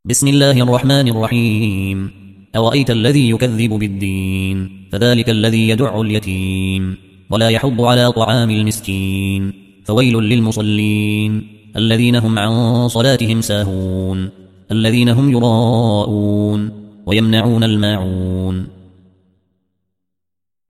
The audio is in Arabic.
بسم الله الرحمن الرحيم. أرأيت الذي يكذب بالدين فذلك الذي يدع اليتيم ولا يحض على طعام المسكين فويل للمصلين الذين هم عن صلاتهم ساهون الذين هم يراءون ويمنعون الماعون